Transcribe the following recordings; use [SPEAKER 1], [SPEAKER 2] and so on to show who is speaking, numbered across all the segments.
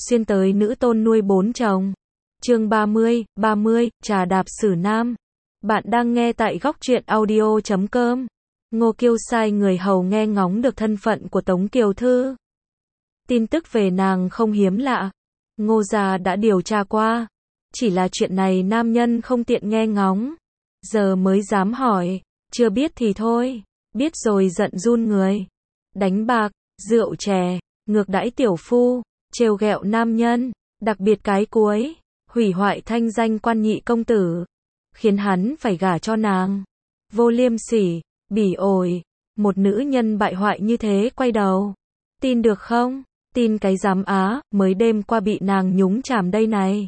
[SPEAKER 1] xuyên tới nữ tôn nuôi 4 chồng. Chương 30, trà đạp xử nam. Bạn đang nghe tại góc truyện audio.com. Ngô Kiêu sai người hầu nghe ngóng được thân phận của Tống Kiều Thư. Tin tức về nàng không hiếm lạ. Ngô gia đã điều tra qua. Chỉ là chuyện này nam nhân không tiện nghe ngóng. Giờ mới dám hỏi. Chưa biết thì thôi. Biết rồi giận run người. Đánh bạc, rượu chè, ngược đãi tiểu phu, trêu ghẹo nam nhân. Đặc biệt cái cuối, hủy hoại thanh danh quan nhị công tử. Khiến hắn phải gả cho nàng. Vô liêm sỉ, bỉ ổi. Một nữ nhân bại hoại như thế quay đầu. Tin được không? Tin cái giám á, mới đêm qua bị nàng nhúng chàm đây này.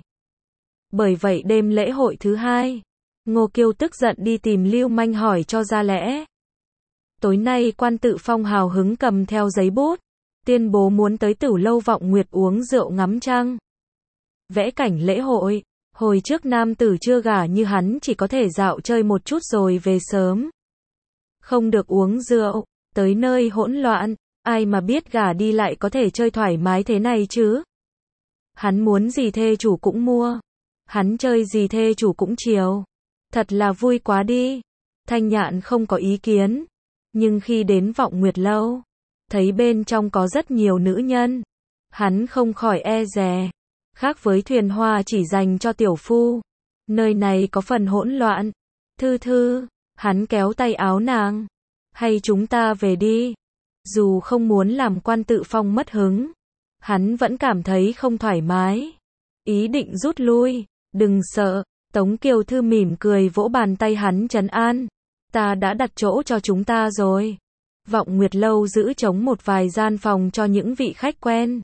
[SPEAKER 1] Bởi vậy đêm lễ hội thứ 2, Ngô Kiêu tức giận đi tìm Lưu Manh hỏi cho ra lẽ. Tối nay Quan Tự Phong hào hứng cầm theo giấy bút, tuyên bố muốn tới Tử Lâu Vọng Nguyệt uống rượu ngắm trăng. Vẽ cảnh lễ hội, hồi trước nam tử chưa gả như hắn chỉ có thể dạo chơi một chút rồi về sớm. Không được uống rượu, tới nơi hỗn loạn, ai mà biết gả đi lại có thể chơi thoải mái thế này chứ. Hắn muốn gì thê chủ cũng mua, hắn chơi gì thê chủ cũng chiều. Thật là vui quá đi. Thanh Nhạn không có ý kiến. Nhưng khi đến Vọng Nguyệt Lâu, thấy bên trong có rất nhiều nữ nhân, hắn không khỏi e dè. Khác với thuyền hoa chỉ dành cho tiểu phu, nơi này có phần hỗn loạn. Thư Thư, hắn kéo tay áo nàng. Hay chúng ta về đi. Dù không muốn làm Quan Tự Phong mất hứng, hắn vẫn cảm thấy không thoải mái. Ý định rút lui. Đừng sợ. Tống Kiều Thư mỉm cười vỗ bàn tay hắn trấn an. Ta đã đặt chỗ cho chúng ta rồi. Vọng Nguyệt Lâu giữ trống một vài gian phòng cho những vị khách quen.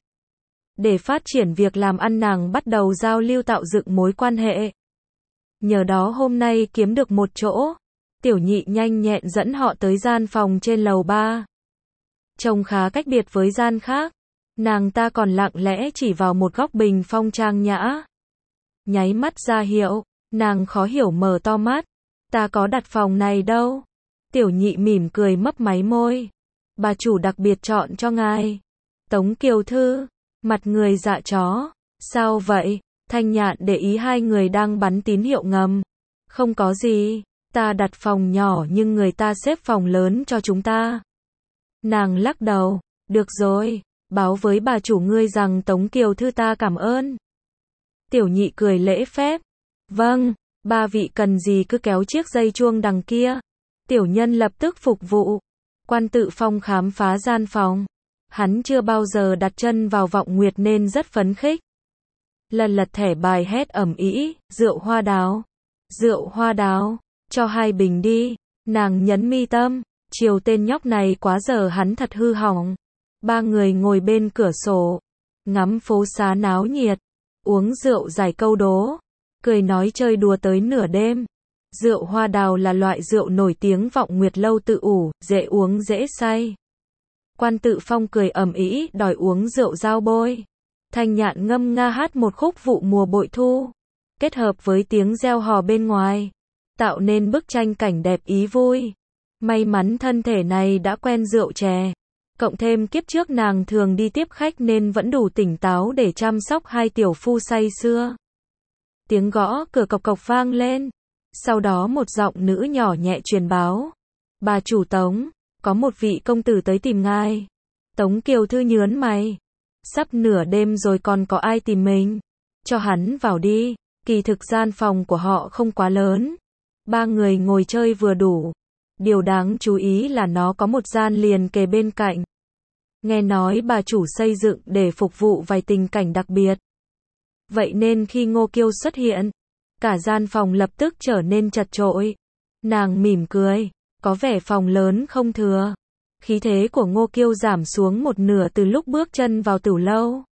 [SPEAKER 1] Để phát triển việc làm ăn nàng bắt đầu giao lưu tạo dựng mối quan hệ. Nhờ đó hôm nay kiếm được một chỗ. Tiểu Nhị nhanh nhẹn dẫn họ tới gian phòng trên lầu 3. Trông khá cách biệt với gian khác. Nàng ta còn lặng lẽ chỉ vào một góc bình phong trang nhã. Nháy mắt ra hiệu. Nàng khó hiểu mở to mắt. Ta có đặt phòng này đâu. Tiểu Nhị mỉm cười mấp máy môi. Bà chủ đặc biệt chọn cho ngài. Tống Kiều Thư, mặt người dạ chó. Sao vậy? Thanh Nhạn để ý hai người đang bắn tín hiệu ngầm. Không có gì, ta đặt phòng nhỏ nhưng người ta xếp phòng lớn cho chúng ta. Nàng lắc đầu. Được rồi, báo với bà chủ ngươi rằng Tống Kiều Thư ta cảm ơn. Tiểu Nhị cười lễ phép. Vâng, ba vị cần gì cứ kéo chiếc dây chuông đằng kia. Tiểu nhân lập tức phục vụ. Quan Tự Phong khám phá gian phòng. Hắn chưa bao giờ đặt chân vào Vọng Nguyệt nên rất phấn khích. Lần lật thẻ bài hét ầm ĩ, rượu hoa đào. Rượu hoa đào, cho 2 bình đi. Nàng nhấn mi tâm, chiều tên nhóc này quá giờ hắn thật hư hỏng. 3 người ngồi bên cửa sổ, ngắm phố xá náo nhiệt, uống rượu giải câu đố. Cười nói chơi đùa tới nửa đêm. Rượu hoa đào là loại rượu nổi tiếng Vọng Nguyệt Lâu tự ủ, dễ uống dễ say. Quan Tự Phong cười ầm ĩ đòi uống rượu dao bôi. Thanh Nhạn ngâm nga hát một khúc vụ mùa bội thu, kết hợp với tiếng reo hò bên ngoài, tạo nên bức tranh cảnh đẹp ý vui. May mắn thân thể này đã quen rượu chè, cộng thêm kiếp trước nàng thường đi tiếp khách nên vẫn đủ tỉnh táo để chăm sóc hai tiểu phu say sưa. Tiếng gõ cửa cộc cộc vang lên. Sau đó một giọng nữ nhỏ nhẹ truyền báo. Bà chủ Tống, có một vị công tử tới tìm ngài. Tống Kiều Thư nhớn mày. Sắp nửa đêm rồi còn có ai tìm mình? Cho hắn vào đi. Kỳ thực gian phòng của họ không quá lớn. 3 người ngồi chơi vừa đủ. Điều đáng chú ý là nó có một gian liền kề bên cạnh. Nghe nói bà chủ xây dựng để phục vụ vài tình cảnh đặc biệt. Vậy nên khi Ngô Kiêu xuất hiện, cả gian phòng lập tức trở nên chật chội. Nàng mỉm cười, có vẻ phòng lớn không thừa. Khí thế của Ngô Kiêu giảm xuống một nửa từ lúc bước chân vào Tử Lâu.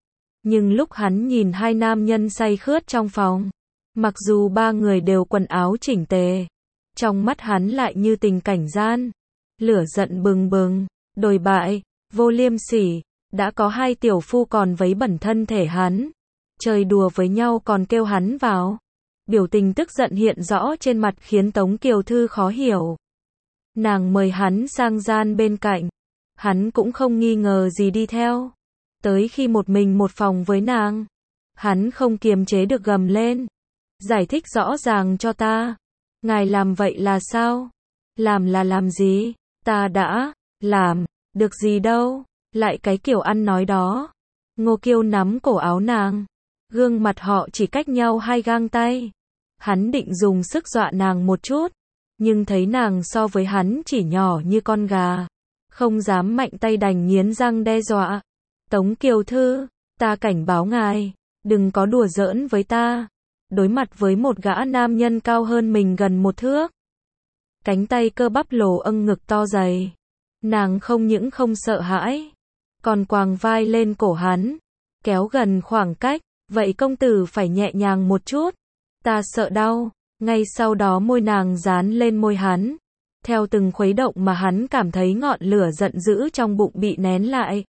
[SPEAKER 1] Nhưng lúc hắn nhìn 2 nam nhân say khướt trong phòng, mặc dù 3 người đều quần áo chỉnh tề, trong mắt hắn lại như tình cảnh gian. Lửa giận bừng bừng, đồi bại, vô liêm sỉ, đã có 2 tiểu phu còn vấy bẩn thân thể hắn. Chơi đùa với nhau còn kêu hắn vào. Biểu tình tức giận hiện rõ trên mặt khiến Tống Kiều Thư khó hiểu. Nàng mời hắn sang gian bên cạnh. Hắn cũng không nghi ngờ gì đi theo. Tới khi một mình một phòng với nàng, hắn không kiềm chế được gầm lên. Giải thích rõ ràng cho ta. Ngài làm vậy là sao? Làm là làm gì? Ta đã làm được gì đâu? Lại cái kiểu ăn nói đó. Ngô Kiêu nắm cổ áo nàng. Gương mặt họ chỉ cách nhau 2 gang tay. Hắn định dùng sức dọa nàng một chút, nhưng thấy nàng so với hắn chỉ nhỏ như con gà, không dám mạnh tay đành nghiến răng đe dọa. Tống Kiều Thư, ta cảnh báo ngài, đừng có đùa giỡn với ta. Đối mặt với một gã nam nhân cao hơn mình gần 1 thước. Cánh tay cơ bắp lồ âng ngực to dày. Nàng không những không sợ hãi, còn quàng vai lên cổ hắn, kéo gần khoảng cách. Vậy công tử phải nhẹ nhàng một chút. Ta sợ đau. Ngay sau đó môi nàng dán lên môi hắn. Theo từng khuấy động mà hắn cảm thấy ngọn lửa giận dữ trong bụng bị nén lại,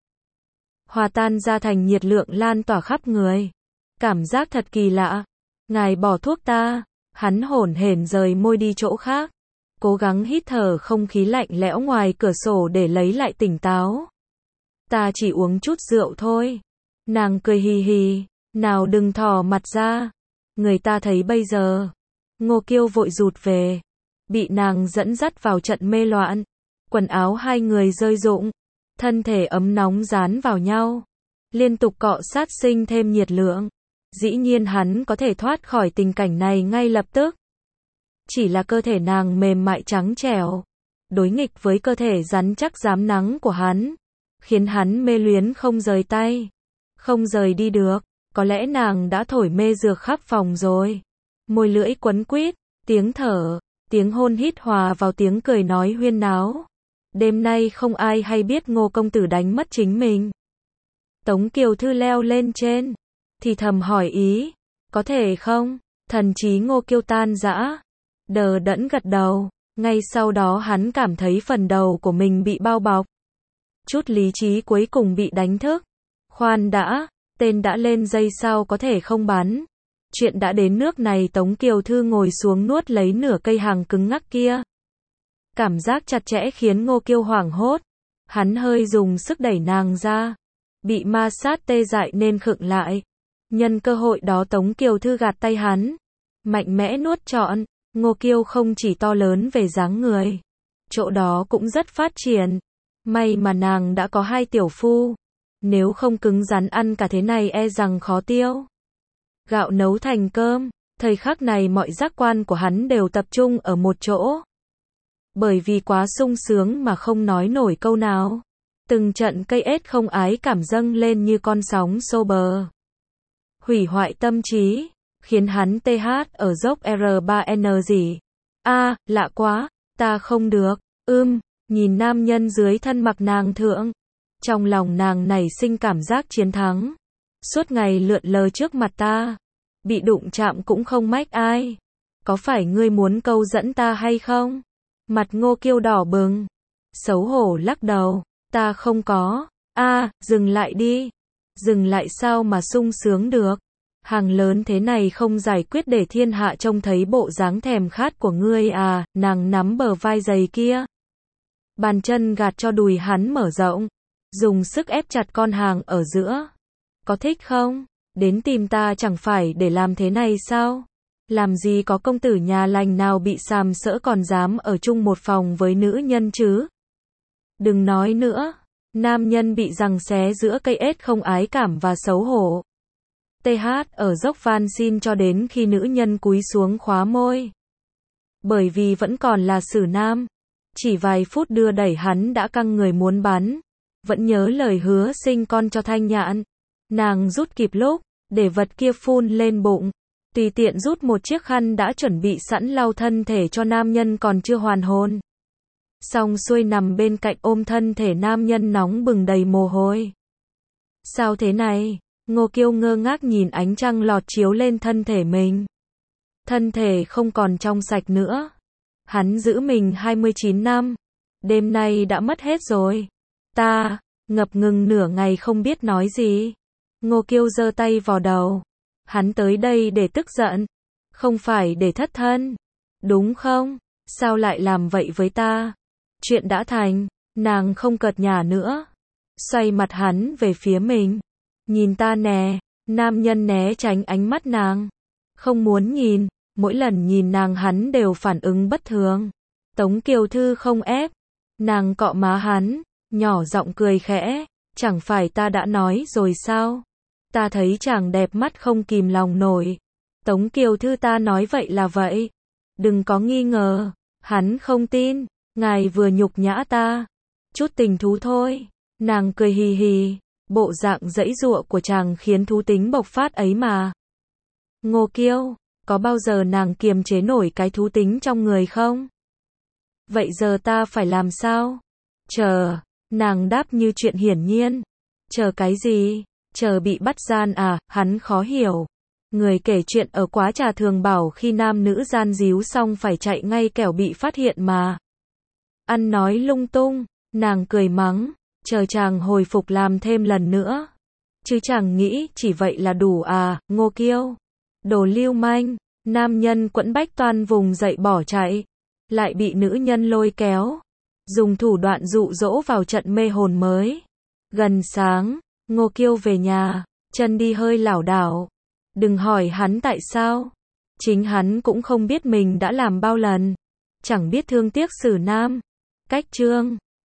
[SPEAKER 1] hòa tan ra thành nhiệt lượng lan tỏa khắp người. Cảm giác thật kỳ lạ. Ngài bỏ thuốc ta. Hắn hổn hển rời môi đi chỗ khác, cố gắng hít thở không khí lạnh lẽo ngoài cửa sổ để lấy lại tỉnh táo. Ta chỉ uống chút rượu thôi. Nàng cười hì hì. Nào đừng thò mặt ra. Người ta thấy bây giờ. Ngô Kiêu vội rụt về. Bị nàng dẫn dắt vào trận mê loạn. Quần áo hai người rơi rụng. Thân thể ấm nóng dán vào nhau. Liên tục cọ sát sinh thêm nhiệt lượng. Dĩ nhiên hắn có thể thoát khỏi tình cảnh này ngay lập tức. Chỉ là cơ thể nàng mềm mại trắng trẻo, đối nghịch với cơ thể rắn chắc rám nắng của hắn, khiến hắn mê luyến không rời tay. Không rời đi được. Có lẽ nàng đã thổi mê dược khắp phòng rồi. Môi lưỡi quấn quýt, tiếng thở, tiếng hôn hít hòa vào tiếng cười nói huyên náo. Đêm nay không ai hay biết Ngô công tử đánh mất chính mình. Tống Kiều Thư leo lên trên, thì thầm hỏi ý. Có thể không? Thần trí Ngô Kiêu tan rã, đờ đẫn gật đầu. Ngay sau đó hắn cảm thấy phần đầu của mình bị bao bọc. Chút lý trí cuối cùng bị đánh thức. Khoan đã. Tên đã lên dây sao có thể không bắn. Chuyện đã đến nước này. Tống Kiều Thư ngồi xuống nuốt lấy nửa cây hàng cứng ngắc kia. Cảm giác chặt chẽ khiến Ngô Kiêu hoảng hốt. Hắn hơi dùng sức đẩy nàng ra. Bị ma sát tê dại nên khựng lại. Nhân cơ hội đó Tống Kiều Thư gạt tay hắn. Mạnh mẽ nuốt trọn. Ngô Kiêu không chỉ to lớn về dáng người, chỗ đó cũng rất phát triển. May mà nàng đã có 2 tiểu phu. Nếu không cứng rắn ăn cả thế này e rằng khó tiêu. Gạo nấu thành cơm. Thời khắc này mọi giác quan của hắn đều tập trung ở một chỗ. Bởi vì quá sung sướng mà không nói nổi câu nào. Từng trận cây ết không ái cảm dâng lên như con sóng xô bờ. Hủy hoại tâm trí, khiến hắn TH ở dốc R3N gì. Lạ quá, ta không được. Nhìn nam nhân dưới thân mặc nàng thượng. Trong lòng nàng nảy sinh cảm giác chiến thắng. Suốt ngày lượn lờ trước mặt ta. Bị đụng chạm cũng không mách ai. Có phải ngươi muốn câu dẫn ta hay không? Mặt Ngô Kiêu đỏ bừng. Xấu hổ lắc đầu. Ta không có. Dừng lại đi. Dừng lại sao mà sung sướng được. Hàng lớn thế này không giải quyết để thiên hạ trông thấy bộ dáng thèm khát của ngươi à. Nàng nắm bờ vai dày kia. Bàn chân gạt cho đùi hắn mở rộng. Dùng sức ép chặt con hàng ở giữa. Có thích không? Đến tìm ta chẳng phải để làm thế này sao? Làm gì có công tử nhà lành nào bị sàm sỡ còn dám ở chung một phòng với nữ nhân chứ? Đừng nói nữa. Nam nhân bị giằng xé giữa cây ết không ái cảm và xấu hổ. TH ở dốc van xin cho đến khi nữ nhân cúi xuống khóa môi. Bởi vì vẫn còn là xử nam. Chỉ vài phút đưa đẩy hắn đã căng người muốn bắn. Vẫn nhớ lời hứa sinh con cho Thanh Nhạn. Nàng rút kịp lúc, để vật kia phun lên bụng. Tùy tiện rút một chiếc khăn đã chuẩn bị sẵn lau thân thể cho nam nhân còn chưa hoàn hồn. Xong xuôi nằm bên cạnh ôm thân thể nam nhân nóng bừng đầy mồ hôi. Sao thế này? Ngô Kiêu ngơ ngác nhìn ánh trăng lọt chiếu lên thân thể mình. Thân thể không còn trong sạch nữa. Hắn giữ mình 29 năm. Đêm nay đã mất hết rồi. Ta, ngập ngừng nửa ngày không biết nói gì. Ngô Kiêu giơ tay vào đầu. Hắn tới đây để tức giận. Không phải để thất thân. Đúng không? Sao lại làm vậy với ta? Chuyện đã thành. Nàng không cợt nhả nữa. Xoay mặt hắn về phía mình. Nhìn ta nè, nam nhân né tránh ánh mắt nàng. Không muốn nhìn, mỗi lần nhìn nàng hắn đều phản ứng bất thường. Tống Kiều Thư không ép, nàng cọ má hắn, nhỏ giọng cười khẽ, chẳng phải ta đã nói rồi sao? Ta thấy chàng đẹp mắt không kìm lòng nổi. Tống Kiều Thư ta nói vậy là vậy. Đừng có nghi ngờ, hắn không tin, ngài vừa nhục nhã ta. Chút tình thú thôi. Nàng cười hì hì, bộ dạng giãy giụa của chàng khiến thú tính bộc phát ấy mà. Ngô Kiêu, có bao giờ nàng kiềm chế nổi cái thú tính trong người không? Vậy giờ ta phải làm sao? Chờ, nàng đáp như chuyện hiển nhiên. Chờ cái gì? Chờ bị bắt gian à? Hắn khó hiểu. Người kể chuyện ở Quá Trà thường bảo khi nam nữ gian díu xong phải chạy ngay kẻo bị phát hiện mà. Ăn nói lung tung, nàng cười mắng, chờ chàng hồi phục làm thêm lần nữa. Chứ chàng nghĩ chỉ vậy là đủ à? Ngô Kiêu, đồ lưu manh. Nam nhân quẫn bách toan vùng dậy bỏ chạy, lại bị nữ nhân lôi kéo, dùng thủ đoạn dụ dỗ vào trận mê hồn mới. Gần sáng, Ngô Kiêu về nhà, chân đi hơi lảo đảo. Đừng hỏi hắn tại sao, chính hắn cũng không biết mình đã làm bao lần, chẳng biết thương tiếc xử nam. Cách chương